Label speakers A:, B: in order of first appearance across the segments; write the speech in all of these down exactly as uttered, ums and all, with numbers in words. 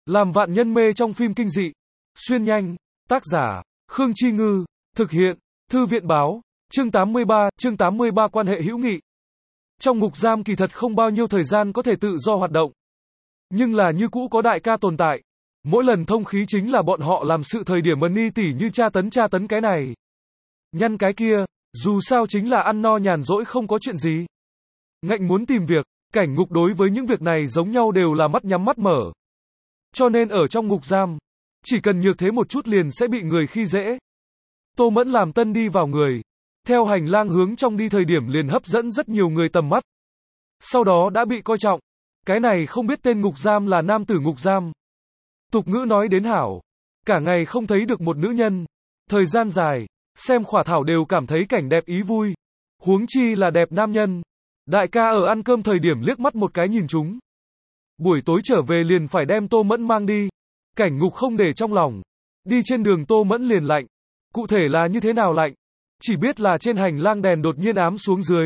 A: Làm vạn nhân mê trong phim kinh dị. Xuyên nhanh. Tác giả, Khương Chi Ngư. Thực hiện, Thư viện Báo. Chương tám mươi ba, chương tám mươi ba quan hệ hữu nghị. Trong ngục giam kỳ thật không bao nhiêu thời gian có thể tự do hoạt động. Nhưng là như cũ có đại ca tồn tại. Mỗi lần thông khí chính là bọn họ làm sự thời điểm mần ni tỉ như tra tấn tra tấn cái này. Nhăn cái kia, dù sao chính là ăn no nhàn rỗi không có chuyện gì. Ngạnh muốn tìm việc, cảnh ngục đối với những việc này giống nhau đều là mắt nhắm mắt mở. Cho nên ở trong ngục giam, chỉ cần nhược thế một chút liền sẽ bị người khi dễ. Tô Mẫn làm tân đi vào người, theo hành lang hướng trong đi thời điểm liền hấp dẫn rất nhiều người tầm mắt. Sau đó đã bị coi trọng. Cái này không biết tên ngục giam là nam tử ngục giam. Tục ngữ nói đến hảo, cả ngày không thấy được một nữ nhân, thời gian dài, xem khỏa thảo đều cảm thấy cảnh đẹp ý vui. Huống chi là đẹp nam nhân. Đại ca ở ăn cơm thời điểm liếc mắt một cái nhìn chúng. Buổi tối trở về liền phải đem Tô Mẫn mang đi. Cảnh ngục không để trong lòng. Đi trên đường Tô Mẫn liền lạnh. Cụ thể là như thế nào lạnh? Chỉ biết là trên hành lang đèn đột nhiên ám xuống dưới.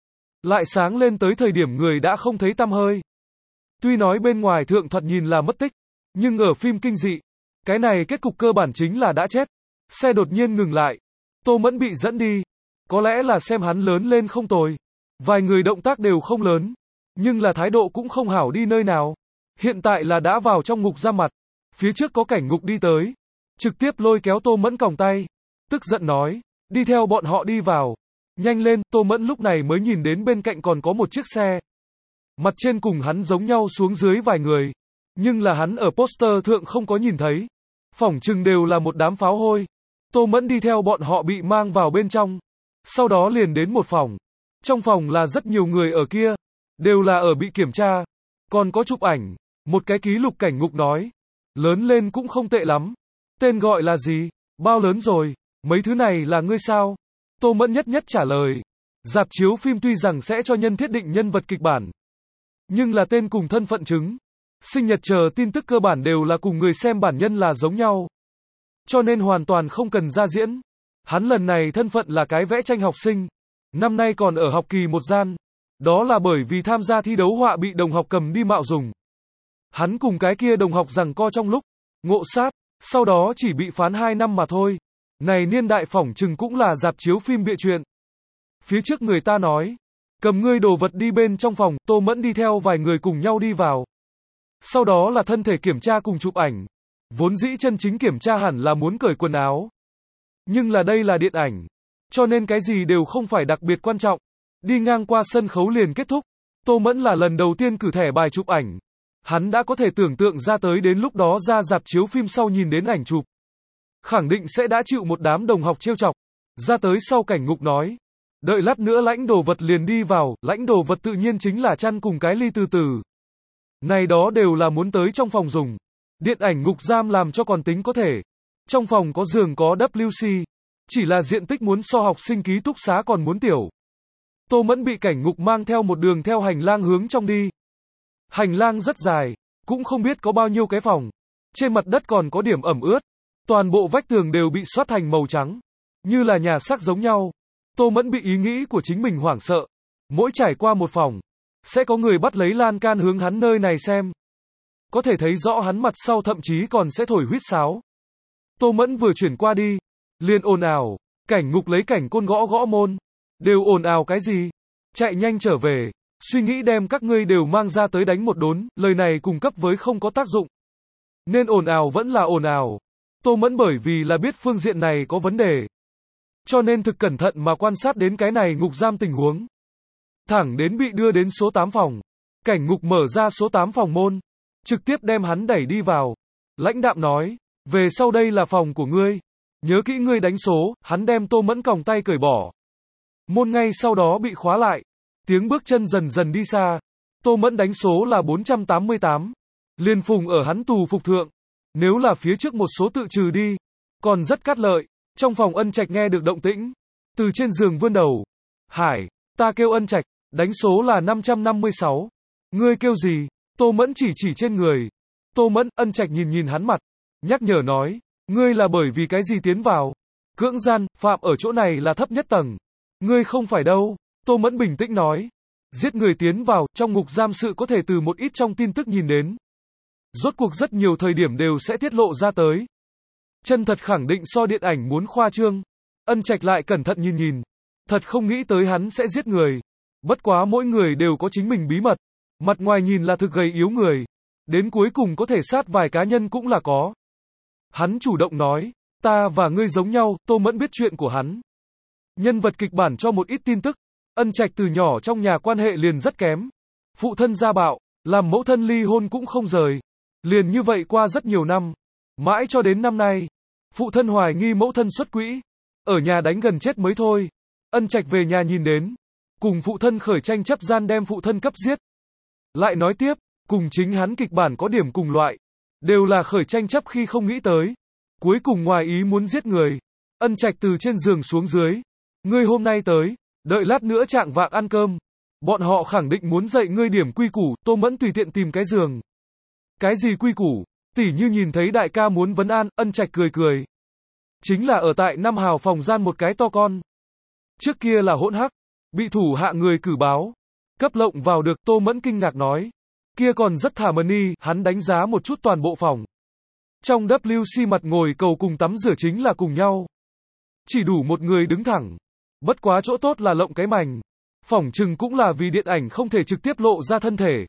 A: Lại sáng lên tới thời điểm người đã không thấy tăm hơi. Tuy nói bên ngoài thượng thoạt nhìn là mất tích, nhưng ở phim kinh dị, cái này kết cục cơ bản chính là đã chết. Xe đột nhiên ngừng lại. Tô Mẫn bị dẫn đi. Có lẽ là xem hắn lớn lên không tồi. Vài người động tác đều không lớn, nhưng là thái độ cũng không hảo đi nơi nào. Hiện tại là đã vào trong ngục giam mặt. Phía trước có cảnh ngục đi tới, trực tiếp lôi kéo Tô Mẫn còng tay, tức giận nói, đi theo bọn họ đi vào. Nhanh lên, Tô Mẫn lúc này mới nhìn đến bên cạnh còn có một chiếc xe. Mặt trên cùng hắn giống nhau xuống dưới vài người, nhưng là hắn ở poster thượng không có nhìn thấy. Phỏng chừng đều là một đám pháo hôi. Tô Mẫn đi theo bọn họ bị mang vào bên trong. Sau đó liền đến một phòng. Trong phòng là rất nhiều người ở kia, đều là ở bị kiểm tra, còn có chụp ảnh. Một cái ký lục cảnh ngục nói, lớn lên cũng không tệ lắm. Tên gọi là gì? Bao lớn rồi? Mấy thứ này là ngươi sao? Tô Mẫn nhất nhất trả lời. Rạp chiếu phim tuy rằng sẽ cho nhân thiết định nhân vật kịch bản, nhưng là tên cùng thân phận chứng, sinh nhật chờ tin tức cơ bản đều là cùng người xem bản nhân là giống nhau. Cho nên hoàn toàn không cần ra diễn. Hắn lần này thân phận là cái vẽ tranh học sinh. Năm nay còn ở học kỳ một gian. Đó là bởi vì tham gia thi đấu họa bị đồng học cầm đi mạo dùng. Hắn cùng cái kia đồng học giằng co trong lúc ngộ sát, sau đó chỉ bị phán hai năm mà thôi. Này niên đại phỏng chừng cũng là rạp chiếu phim bịa chuyện. Phía trước người ta nói, cầm ngươi đồ vật đi bên trong phòng, Tô Mẫn đi theo vài người cùng nhau đi vào. Sau đó là thân thể kiểm tra cùng chụp ảnh. Vốn dĩ chân chính kiểm tra hẳn là muốn cởi quần áo. Nhưng là đây là điện ảnh, cho nên cái gì đều không phải đặc biệt quan trọng. Đi ngang qua sân khấu liền kết thúc. Tô Mẫn là lần đầu tiên cử thẻ bài chụp ảnh. Hắn đã có thể tưởng tượng ra tới đến lúc đó ra rạp chiếu phim sau nhìn đến ảnh chụp, khẳng định sẽ đã chịu một đám đồng học trêu chọc. Ra tới sau cảnh ngục nói, đợi lát nữa lãnh đồ vật liền đi vào. Lãnh đồ vật tự nhiên chính là chăn cùng cái ly từ từ. Này đó đều là muốn tới trong phòng dùng. Điện ảnh ngục giam làm cho còn tính có thể. Trong phòng có giường có vê kép xê, chỉ là diện tích muốn so học sinh ký túc xá còn muốn tiểu. Tô Mẫn bị cảnh ngục mang theo một đường theo hành lang hướng trong đi. Hành lang rất dài, cũng không biết có bao nhiêu cái phòng. Trên mặt đất còn có điểm ẩm ướt. Toàn bộ vách tường đều bị xoát thành màu trắng, như là nhà xác giống nhau. Tô Mẫn bị ý nghĩ của chính mình hoảng sợ. Mỗi trải qua một phòng, sẽ có người bắt lấy lan can hướng hắn nơi này xem. Có thể thấy rõ hắn mặt sau thậm chí còn sẽ thổi huýt sáo. Tô Mẫn vừa chuyển qua đi, liền ồn ào, cảnh ngục lấy cảnh côn gõ gõ môn. Đều ồn ào cái gì? Chạy nhanh trở về, suy nghĩ đem các ngươi đều mang ra tới đánh một đốn, lời này cung cấp với không có tác dụng. Nên ồn ào vẫn là ồn ào. Tô Mẫn bởi vì là biết phương diện này có vấn đề, cho nên thực cẩn thận mà quan sát đến cái này ngục giam tình huống. Thẳng đến bị đưa đến số tám phòng. Cảnh ngục mở ra số tám phòng môn, trực tiếp đem hắn đẩy đi vào. Lãnh đạm nói, về sau đây là phòng của ngươi. Nhớ kỹ ngươi đánh số. Hắn đem Tô Mẫn còng tay cởi bỏ. Môn ngay sau đó bị khóa lại. Tiếng bước chân dần dần đi xa. Tô Mẫn đánh số là bốn trăm tám mươi tám. Liền phùng ở hắn tù phục thượng. Nếu là phía trước một số tự trừ đi, còn rất cát lợi. Trong phòng Ân Trạch nghe được động tĩnh, từ trên giường vươn đầu. Hải, ta kêu Ân Trạch, đánh số là năm trăm năm mươi sáu. Ngươi kêu gì? Tô Mẫn chỉ chỉ trên người. Tô Mẫn, Ân Trạch nhìn nhìn hắn mặt, nhắc nhở nói, ngươi là bởi vì cái gì tiến vào? Cưỡng gian, phạm ở chỗ này là thấp nhất tầng. Ngươi không phải đâu. Tô Mẫn bình tĩnh nói, giết người tiến vào, trong ngục giam sự có thể từ một ít trong tin tức nhìn đến. Rốt cuộc rất nhiều thời điểm đều sẽ tiết lộ ra tới. Chân thật khẳng định so điện ảnh muốn khoa trương. Ân Trạch lại cẩn thận nhìn nhìn. Thật không nghĩ tới hắn sẽ giết người. Bất quá mỗi người đều có chính mình bí mật. Mặt ngoài nhìn là thực gầy yếu người. Đến cuối cùng có thể sát vài cá nhân cũng là có. Hắn chủ động nói, ta và ngươi giống nhau, Tô Mẫn biết chuyện của hắn. Nhân vật kịch bản cho một ít tin tức. Ân Trạch từ nhỏ trong nhà quan hệ liền rất kém. Phụ thân gia bạo, làm mẫu thân ly hôn cũng không rời. Liền như vậy qua rất nhiều năm. Mãi cho đến năm nay, phụ thân hoài nghi mẫu thân xuất quỹ. Ở nhà đánh gần chết mới thôi. Ân Trạch về nhà nhìn đến. Cùng phụ thân khởi tranh chấp gian đem phụ thân cấp giết. Lại nói tiếp, cùng chính hắn kịch bản có điểm cùng loại. Đều là khởi tranh chấp khi không nghĩ tới. Cuối cùng ngoài ý muốn giết người. Ân Trạch từ trên giường xuống dưới. Ngươi hôm nay tới, đợi lát nữa trạng vạng ăn cơm. Bọn họ khẳng định muốn dạy ngươi điểm quy củ, Tô Mẫn tùy tiện tìm cái giường. Cái gì quy củ? Tỉ như nhìn thấy đại ca muốn vấn an, Ân Trạch cười cười. Chính là ở tại năm hào phòng gian một cái to con. Trước kia là hỗn hắc, bị thủ hạ người cử báo. Cấp lộng vào được, Tô Mẫn kinh ngạc nói. Kia còn rất thả money, hắn đánh giá một chút toàn bộ phòng. Trong vê kép xê mặt ngồi cầu cùng tắm rửa chính là cùng nhau. Chỉ đủ một người đứng thẳng. Bất quá chỗ tốt là lộng cái mành. Phỏng chừng cũng là vì điện ảnh không thể trực tiếp lộ ra thân thể.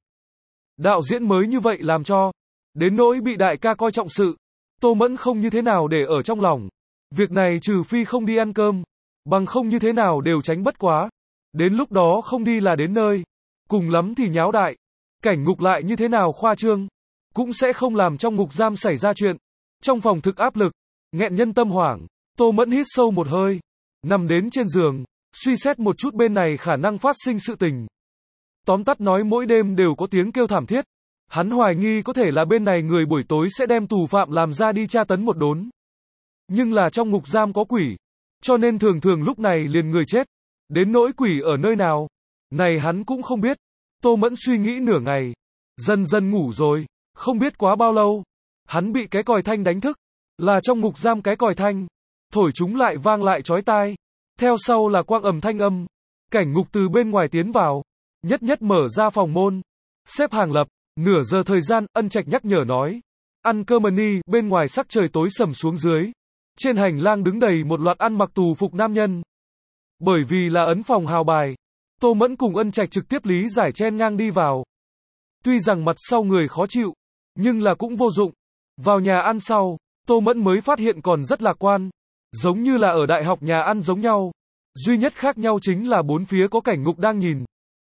A: Đạo diễn mới như vậy làm cho. Đến nỗi bị đại ca coi trọng sự. Tô Mẫn không như thế nào để ở trong lòng. Việc này trừ phi không đi ăn cơm. Bằng không như thế nào đều tránh bất quá. Đến lúc đó không đi là đến nơi. Cùng lắm thì nháo đại. Cảnh ngục lại như thế nào khoa trương. Cũng sẽ không làm trong ngục giam xảy ra chuyện. Trong phòng thực áp lực. Nghẹn nhân tâm hoảng. Tô Mẫn hít sâu một hơi. Nằm đến trên giường. Suy xét một chút bên này khả năng phát sinh sự tình. Tóm tắt nói mỗi đêm đều có tiếng kêu thảm thiết. Hắn hoài nghi có thể là bên này người buổi tối sẽ đem tù phạm làm ra đi tra tấn một đốn. Nhưng là trong ngục giam có quỷ. Cho nên thường thường lúc này liền người chết. Đến nỗi quỷ ở nơi nào. Này hắn cũng không biết. Tô Mẫn suy nghĩ nửa ngày. Dần dần ngủ rồi. Không biết quá bao lâu. Hắn bị cái còi thanh đánh thức. Là trong ngục giam cái còi thanh. Thổi chúng lại vang lại chói tai. Theo sau là quang ầm thanh âm. Cảnh ngục từ bên ngoài tiến vào. Nhất nhất mở ra phòng môn. Xếp hàng lập. Nửa giờ thời gian, Ân Trạch nhắc nhở nói. Ăn cơm ni, bên ngoài sắc trời tối sầm xuống dưới. Trên hành lang đứng đầy một loạt ăn mặc tù phục nam nhân. Bởi vì là ấn phòng hào bài. Tô Mẫn cùng Ân Trạch trực tiếp lý giải chen ngang đi vào. Tuy rằng mặt sau người khó chịu. Nhưng là cũng vô dụng. Vào nhà ăn sau, Tô Mẫn mới phát hiện còn rất lạc quan. Giống như là ở đại học nhà ăn giống nhau. Duy nhất khác nhau chính là bốn phía có cảnh ngục đang nhìn.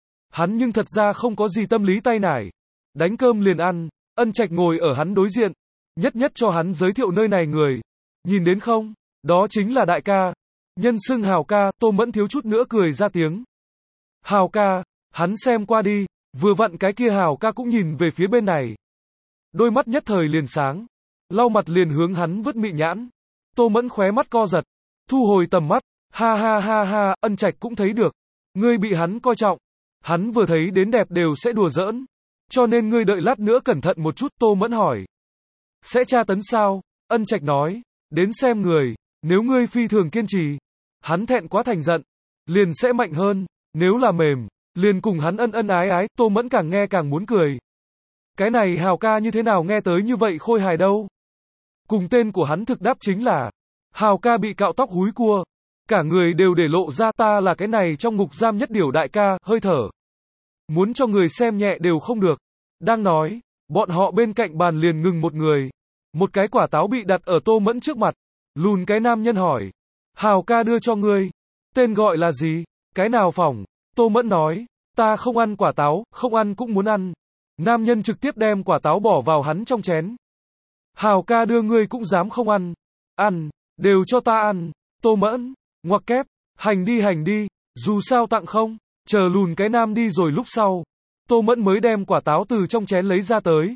A: Hắn nhưng thật ra không có gì tâm lý tay nải. Đánh cơm liền ăn. Ân Trạch ngồi ở hắn đối diện. Nhất nhất cho hắn giới thiệu nơi này người. Nhìn đến không? Đó chính là đại ca. Nhân xưng Hào ca, Tô Mẫn thiếu chút nữa cười ra tiếng. Hào ca, hắn xem qua đi. Vừa vặn cái kia Hào ca cũng nhìn về phía bên này. Đôi mắt nhất thời liền sáng. Lau mặt liền hướng hắn vứt mị nhãn. Tô Mẫn khóe mắt co giật. Thu hồi tầm mắt. Ha ha ha ha, Ân Trạch cũng thấy được. Ngươi bị hắn coi trọng. Hắn vừa thấy đến đẹp đều sẽ đùa giỡn. Cho nên ngươi đợi lát nữa cẩn thận một chút, Tô Mẫn hỏi. Sẽ tra tấn sao? Ân Trạch nói. Đến xem người. Nếu ngươi phi thường kiên trì. Hắn thẹn quá thành giận. Liền sẽ mạnh hơn. Nếu là mềm. Liền cùng hắn ân ân ái ái. Tô Mẫn càng nghe càng muốn cười. Cái này Hào ca như thế nào nghe tới như vậy khôi hài đâu. Cùng tên của hắn thực đáp chính là. Hào ca bị cạo tóc húi cua. Cả người đều để lộ ra ta là cái này trong ngục giam nhất điểu đại ca, hơi thở. Muốn cho người xem nhẹ đều không được. Đang nói, bọn họ bên cạnh bàn liền ngừng một người. Một cái quả táo bị đặt ở Tô Mẫn trước mặt. Lùn cái nam nhân hỏi. Hào ca đưa cho ngươi. Tên gọi là gì? Cái nào phỏng? Tô Mẫn nói. Ta không ăn quả táo, không ăn cũng muốn ăn. Nam nhân trực tiếp đem quả táo bỏ vào hắn trong chén. Hào ca đưa ngươi cũng dám không ăn. Ăn, đều cho ta ăn. Tô Mẫn, ngoặc kép, hành đi hành đi, dù sao tặng không. Chờ lùn cái nam đi rồi lúc sau. Tô Mẫn mới đem quả táo từ trong chén lấy ra tới.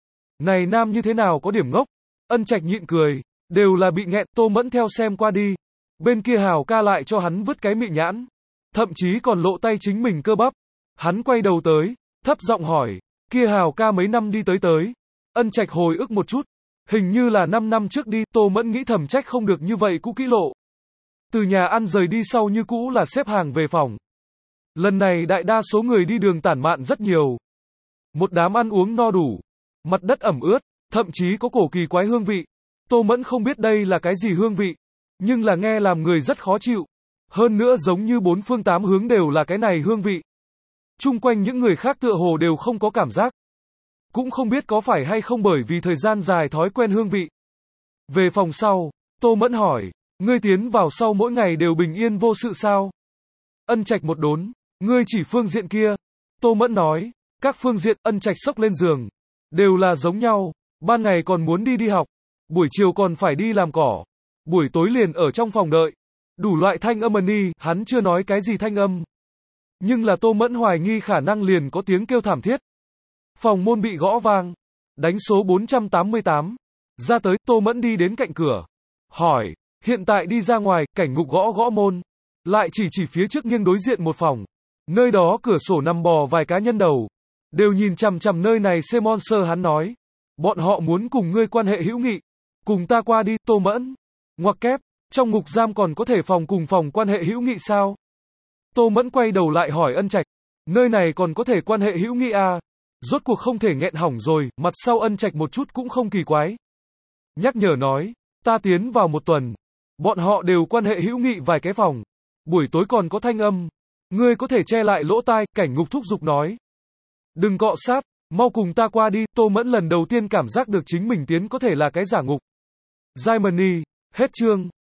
A: Này nam như thế nào có điểm ngốc. Ân Trạch nhịn cười. Đều là bị nghẹn. Tô Mẫn theo xem qua đi. Bên kia Hào ca lại cho hắn vứt cái mị nhãn. Thậm chí còn lộ tay chính mình cơ bắp. Hắn quay đầu tới. Thấp giọng hỏi. Kia Hào ca mấy năm đi tới tới. Ân Trạch hồi ức một chút. Hình như là năm năm trước đi. Tô Mẫn nghĩ thầm trách không được như vậy cũ kỹ lộ. Từ nhà ăn rời đi sau như cũ là xếp hàng về phòng. Lần này đại đa số người đi đường tản mạn rất nhiều. Một đám ăn uống no đủ. mặt đất ẩm ướt, thậm chí có cổ kỳ quái hương vị. Tô Mẫn không biết đây là cái gì hương vị, nhưng là nghe làm người rất khó chịu. Hơn nữa giống như bốn phương tám hướng đều là cái này hương vị. Chung quanh những người khác tựa hồ đều không có cảm giác. Cũng không biết có phải hay không bởi vì thời gian dài thói quen hương vị. Về phòng sau, Tô Mẫn hỏi, ngươi tiến vào sau mỗi ngày đều bình yên vô sự sao? Ân Trạch một đốn, ngươi chỉ phương diện kia. Tô Mẫn nói, các phương diện. Ân Trạch xốc lên giường, đều là giống nhau, ban ngày còn muốn đi đi học, buổi chiều còn phải đi làm cỏ, buổi tối liền ở trong phòng đợi. Đủ loại thanh âm ân y, hắn chưa nói cái gì thanh âm. Nhưng là Tô Mẫn hoài nghi khả năng liền có tiếng kêu thảm thiết. Phòng môn bị gõ vang. Đánh số bốn trăm tám mươi tám. Ra tới, Tô Mẫn đi đến cạnh cửa. Hỏi, hiện tại đi ra ngoài, Cảnh Ngục gõ gõ môn. Lại chỉ chỉ phía trước nghiêng đối diện một phòng. Nơi đó cửa sổ nằm bò vài cá nhân đầu. Đều nhìn chằm chằm nơi này xem monster hắn nói. Bọn họ muốn cùng ngươi quan hệ hữu nghị. Cùng ta qua đi, Tô Mẫn. Ngoặc kép, trong ngục giam còn có thể phòng cùng phòng quan hệ hữu nghị sao? Tô Mẫn quay đầu lại hỏi Ân Trạch. Nơi này còn có thể quan hệ hữu nghị à? Rốt cuộc không thể nghẹn hỏng rồi, mặt sau Ân Trạch một chút cũng không kỳ quái. Nhắc nhở nói, ta tiến vào một tuần. Bọn họ đều quan hệ hữu nghị vài cái phòng. Buổi tối còn có thanh âm. Ngươi có thể che lại lỗ tai, Cảnh Ngục thúc giục nói. Đừng cọ sát, mau cùng ta qua đi. Tô Mẫn lần đầu tiên cảm giác được chính mình tiến có thể là cái giả ngục. Germany, hết chương.